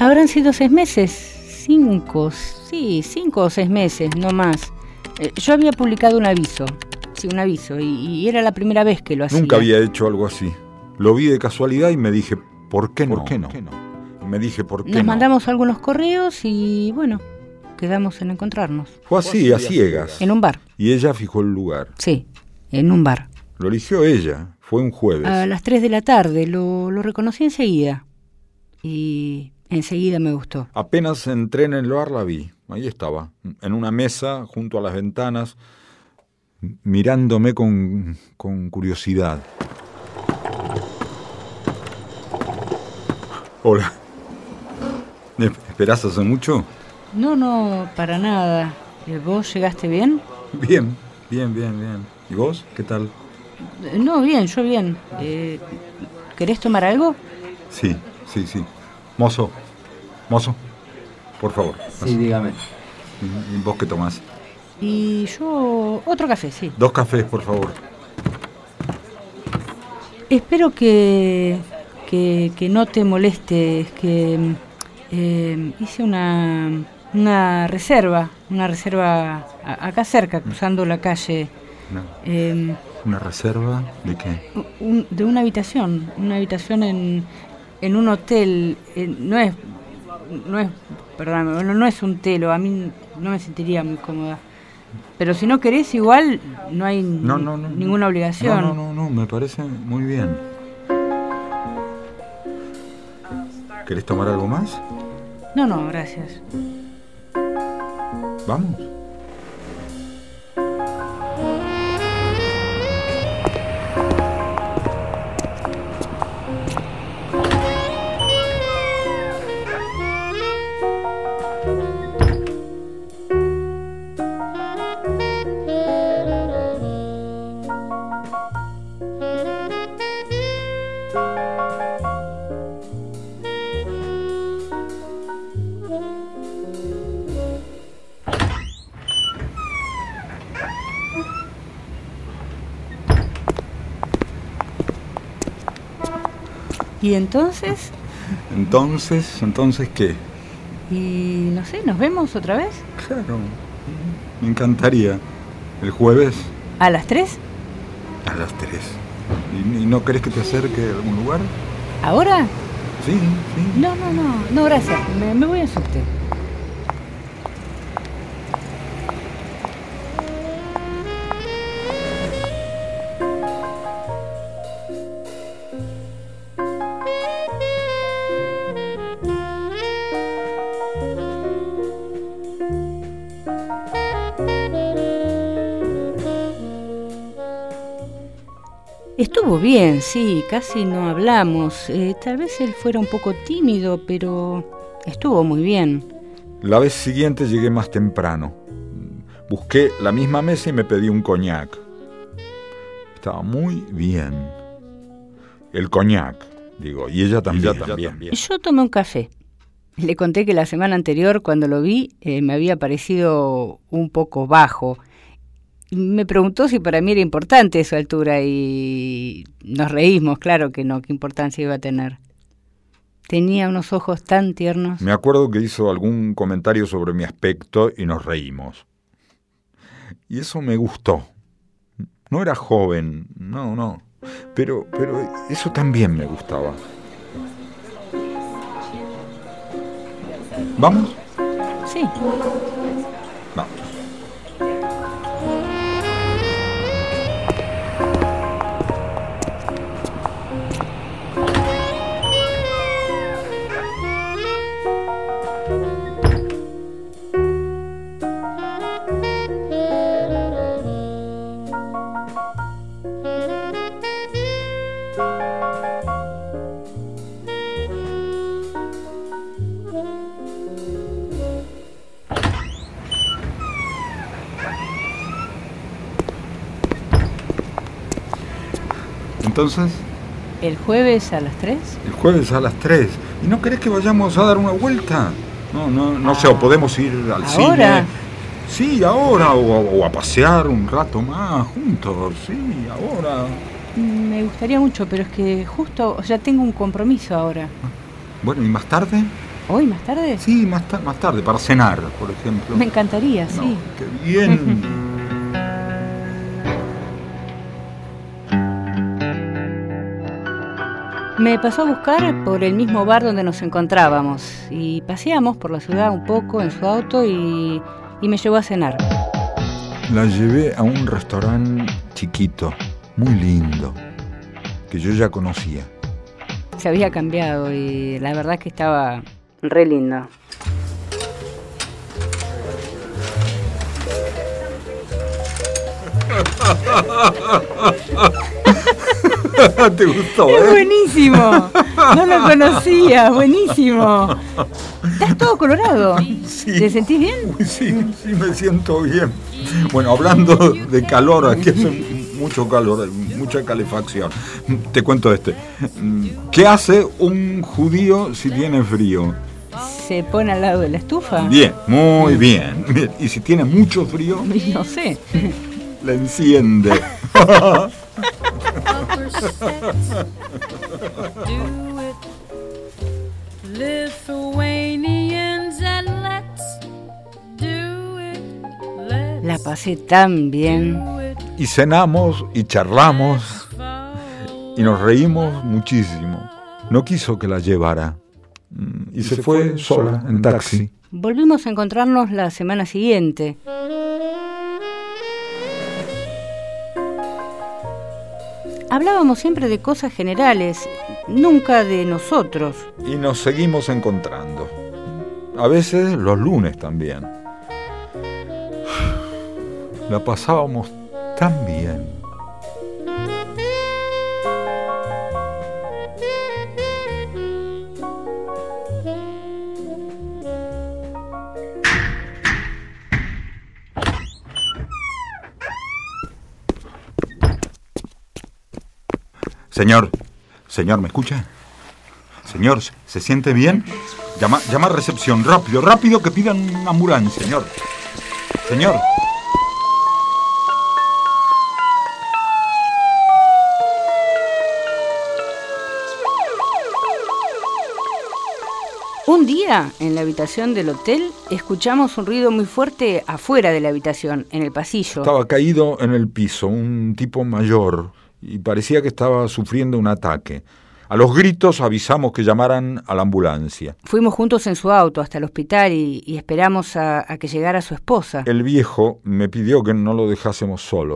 Habrán sido 6 meses, 5 o 6 meses, no más. Yo había publicado un aviso, y era la primera vez que lo hacía. Nunca había hecho algo así. Lo vi de casualidad y me dije, ¿por qué no? Me dije, ¿por qué no? Nos mandamos algunos correos y, bueno, quedamos en encontrarnos. Fue así, a ciegas. En un bar. Y ella fijó el lugar. Sí, en un bar. Lo eligió ella, fue un jueves. A las 3 de la tarde, lo reconocí enseguida. Y enseguida me gustó. Apenas entré en el bar la vi, ahí estaba, en una mesa junto a las ventanas, mirándome con curiosidad. Hola. ¿Esperás hace mucho? No, para nada. ¿Vos llegaste bien? Bien. ¿Y vos? ¿Qué tal? No, bien, yo bien. ¿Querés tomar algo? Sí. Mozo, por favor. Sí, dígame. ¿Y vos qué tomás? Y yo otro café, sí. 2 cafés, por favor. Espero que no te molestes, que hice una reserva acá cerca, cruzando la calle. No. ¿Una reserva de qué? De una habitación en un hotel. No es un telo, a mí no me sentiría muy cómoda. Pero si no querés, igual no hay ninguna obligación. No, me parece muy bien. ¿Querés tomar algo más? No, gracias. ¿Vamos? ¿Y entonces? ¿Entonces qué? Y no sé, ¿nos vemos otra vez? Claro, me encantaría. ¿El jueves? ¿A las 3? A las 3. ¿Y no querés que te acerque a algún lugar? ¿Ahora? Sí. No, gracias, me voy a subte. Estuvo bien, sí, casi no hablamos. Tal vez él fuera un poco tímido, pero estuvo muy bien. La vez siguiente llegué más temprano. Busqué la misma mesa y me pedí un coñac. Estaba muy bien. El coñac, digo, y ella también. Yo tomé un café. Le conté que la semana anterior, cuando lo vi, me había parecido un poco bajo. Me preguntó si para mí era importante su altura y nos reímos, claro que no, qué importancia iba a tener. Tenía unos ojos tan tiernos. Me acuerdo que hizo algún comentario sobre mi aspecto y nos reímos. Y eso me gustó. No era joven, no, pero eso también me gustaba. ¿Vamos? Sí. Vamos. Entonces, ¿el jueves a las 3? El jueves a las 3. ¿Y no querés que vayamos a dar una vuelta? No sé, o podemos ir al ¿ahora? cine. Sí, ahora, o a pasear un rato más juntos, sí, ahora. Me gustaría mucho, pero es que justo ya tengo un compromiso ahora. Bueno, ¿y más tarde? ¿Hoy, más tarde? Sí, más tarde, para cenar, por ejemplo. Me encantaría, sí. No, qué bien. Me pasó a buscar por el mismo bar donde nos encontrábamos y paseamos por la ciudad un poco en su auto y me llevó a cenar. La llevé a un restaurante chiquito, muy lindo, que yo ya conocía. Se había cambiado y la verdad que estaba re lindo. ¿Te gustó? Es buenísimo. No lo conocía, buenísimo. ¿Estás todo colorado? Sí. ¿Te sentís bien? Sí, me siento bien. Bueno, hablando de calor, aquí hace mucho calor, mucha calefacción. Te cuento este. ¿Qué hace un judío si tiene frío? ¿Se pone al lado de la estufa? Bien, muy bien. ¿Y si tiene mucho frío? No sé. La enciende. La pasé tan bien. Y cenamos y charlamos y nos reímos muchísimo. No quiso que la llevara y se fue sola en taxi. Volvimos a encontrarnos la semana siguiente. Hablábamos siempre de cosas generales, nunca de nosotros. Y nos seguimos encontrando. A veces los lunes también. La pasábamos tan bien. Señor, ¿me escucha? Señor, ¿se siente bien? Llama a recepción, rápido, que pidan una ambulancia, Señor. Un día, en la habitación del hotel, escuchamos un ruido muy fuerte afuera de la habitación, en el pasillo. Estaba caído en el piso, un tipo mayor, y parecía que estaba sufriendo un ataque. A los gritos avisamos que llamaran a la ambulancia. Fuimos juntos en su auto hasta el hospital y esperamos a que llegara su esposa. El viejo me pidió que no lo dejásemos solo.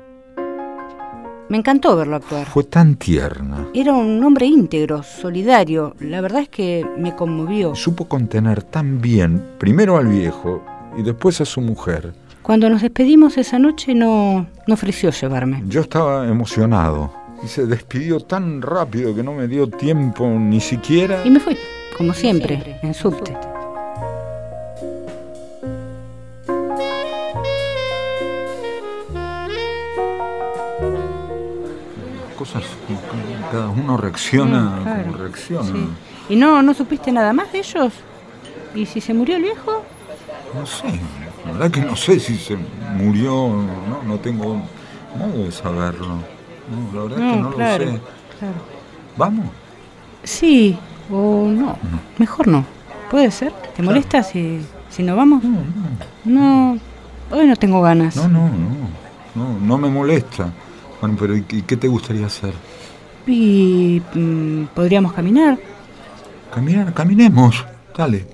Me encantó verlo actuar. Fue tan tierna. Era un hombre íntegro, solidario. La verdad es que me conmovió. Supo contener tan bien, primero al viejo y después a su mujer. Cuando nos despedimos esa noche no ofreció llevarme. Yo estaba emocionado y se despidió tan rápido que no me dio tiempo ni siquiera... Y me fui, como siempre, en subte. Cosas, cada uno reacciona claro, como reacciona. Sí. ¿Y no supiste nada más de ellos? ¿Y si se murió el viejo? No sé, la verdad que no sé si se murió, no tengo modo de saberlo. No, la verdad que no claro, lo sé. Claro. ¿Vamos? Sí, o no. Mejor no. ¿Puede ser? ¿Te molesta si no vamos? No, hoy no tengo ganas. No me molesta. Bueno, pero ¿y qué te gustaría hacer? Y podríamos caminar. Caminemos, dale.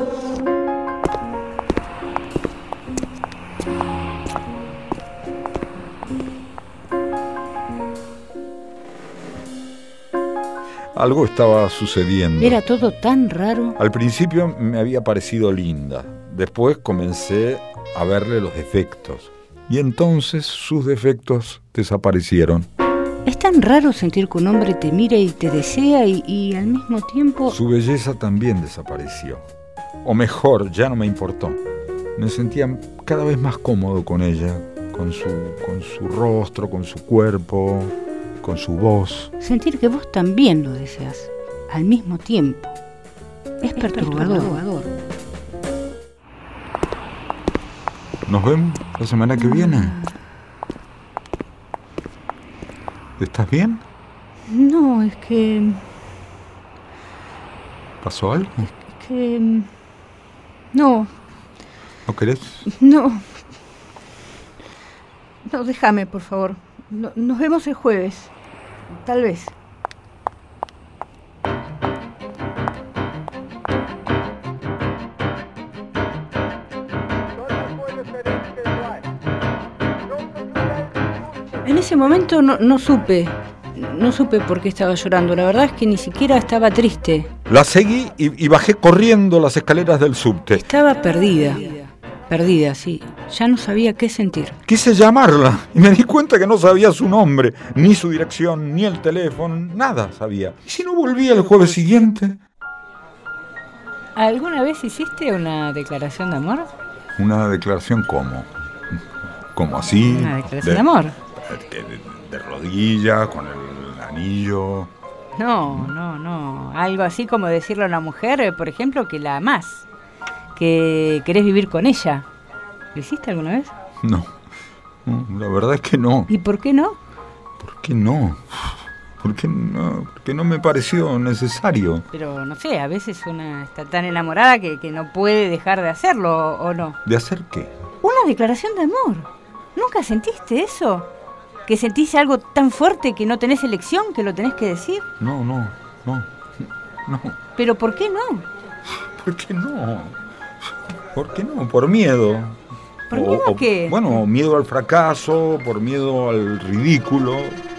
Algo estaba sucediendo. Era todo tan raro. Al principio me había parecido linda. Después comencé a verle los defectos. Y entonces sus defectos desaparecieron. Es tan raro sentir que un hombre te mira y te desea y al mismo tiempo... Su belleza también desapareció. O mejor, ya no me importó. Me sentía cada vez más cómodo con ella, con su rostro, con su cuerpo, con su voz. Sentir que vos también lo deseas, al mismo tiempo. Es perturbador. ¿Nos vemos la semana que viene? ¿Estás bien? No, es que... ¿Pasó algo? Es No. ¿No querés? No. No, déjame, por favor. Nos vemos el jueves. Tal vez. En ese momento no supe por qué estaba llorando. La verdad es que ni siquiera estaba triste. La seguí y bajé corriendo las escaleras del subte. Estaba perdida, sí. Ya no sabía qué sentir. Quise llamarla y me di cuenta que no sabía su nombre, ni su dirección, ni el teléfono, nada sabía. ¿Y si no volvía el jueves siguiente? ¿Alguna vez hiciste una declaración de amor? ¿Una declaración cómo? ¿Cómo así? Una declaración de amor. De rodillas, con el anillo. No. Algo así como decirle a una mujer, por ejemplo, que la amás, que querés vivir con ella. ¿Lo hiciste alguna vez? No, la verdad es que no. ¿Y por qué no? ¿Por qué no? Porque no me pareció necesario. Pero no sé, a veces una está tan enamorada que no puede dejar de hacerlo, ¿o no? ¿De hacer qué? Una declaración de amor. ¿Nunca sentiste eso? ¿Que sentís algo tan fuerte que no tenés elección, que lo tenés que decir? No. ¿Pero por qué no? ¿Por qué no? ¿Por qué no? Por miedo. ¿Por miedo a qué? Bueno, miedo al fracaso, por miedo al ridículo.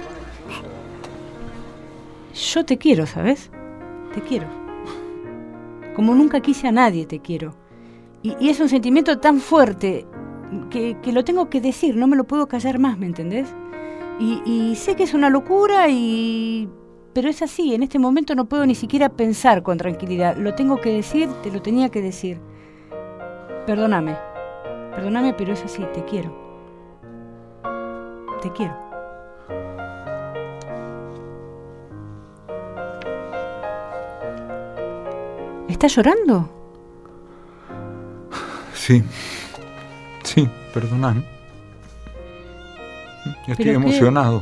Yo te quiero, ¿sabes? Te quiero. Como nunca quise a nadie, te quiero. Y es un sentimiento tan fuerte que lo tengo que decir, no me lo puedo callar más, ¿me entendés? Y sé que es una locura, pero es así, en este momento no puedo ni siquiera pensar con tranquilidad. Lo tengo que decir, te lo tenía que decir. Perdóname, pero es así, te quiero. Te quiero. ¿Estás llorando? Sí, perdóname. Estoy emocionado.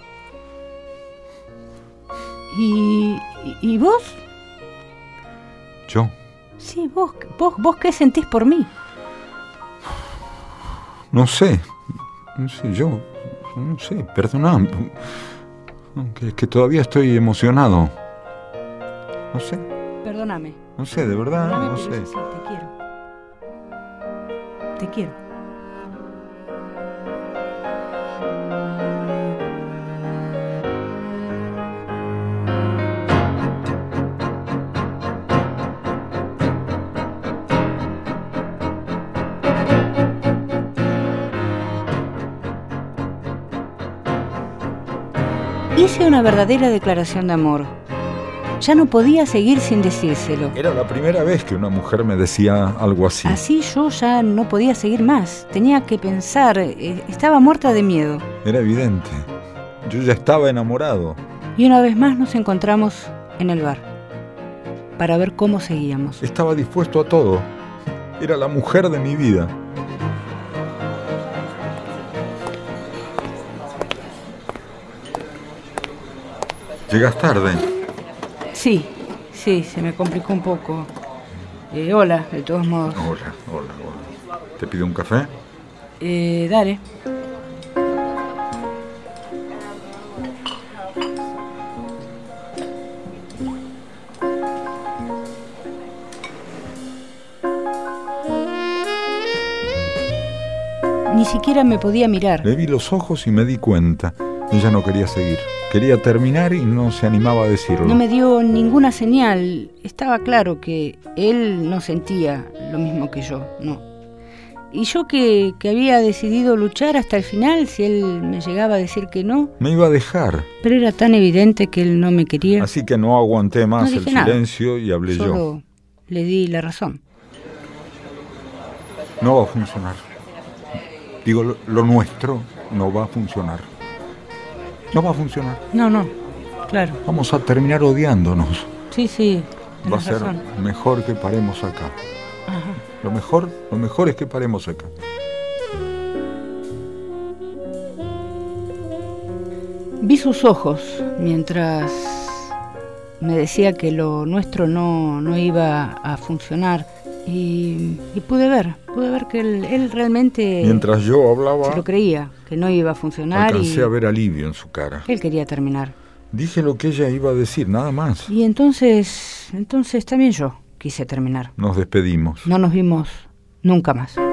¿Y vos? ¿Yo? Sí, vos ¿qué sentís por mí? No sé, perdóname. Que todavía estoy emocionado. No sé. Perdóname. No sé, de verdad, Perdóname, no pero sé. es así, te quiero. Te quiero. Hice una verdadera declaración de amor. Ya no podía seguir sin decírselo. Era la primera vez que una mujer me decía algo así. Así yo ya no podía seguir más. Tenía que pensar. Estaba muerta de miedo. Era evidente. Yo ya estaba enamorado. Y una vez más nos encontramos en el bar para ver cómo seguíamos. Estaba dispuesto a todo. Era la mujer de mi vida. Llegas tarde. Sí, se me complicó un poco. Hola, de todos modos. Hola. ¿Te pido un café? Dale. Ni siquiera me podía mirar. Le vi los ojos y me di cuenta. Ella no quería seguir. Quería terminar y no se animaba a decirlo. No me dio ninguna señal. Estaba claro que él no sentía lo mismo que yo, no. Y yo que había decidido luchar hasta el final, si él me llegaba a decir que no... Me iba a dejar. Pero era tan evidente que él no me quería. Así que no aguanté más el silencio y hablé yo. Solo le di la razón. No va a funcionar. Digo, lo nuestro no va a funcionar. No va a funcionar. No, claro. Vamos a terminar odiándonos. Sí. Va a ser mejor que paremos acá. Ajá. Lo mejor es que paremos acá. Vi sus ojos mientras me decía que lo nuestro no iba a funcionar y pude ver que él realmente, mientras yo hablaba, se lo creía, que no iba a funcionar. Alcancé a ver alivio en su cara. Él quería terminar. Dije lo que ella iba a decir, nada más. Y entonces también yo quise terminar. Nos despedimos. No nos vimos nunca más.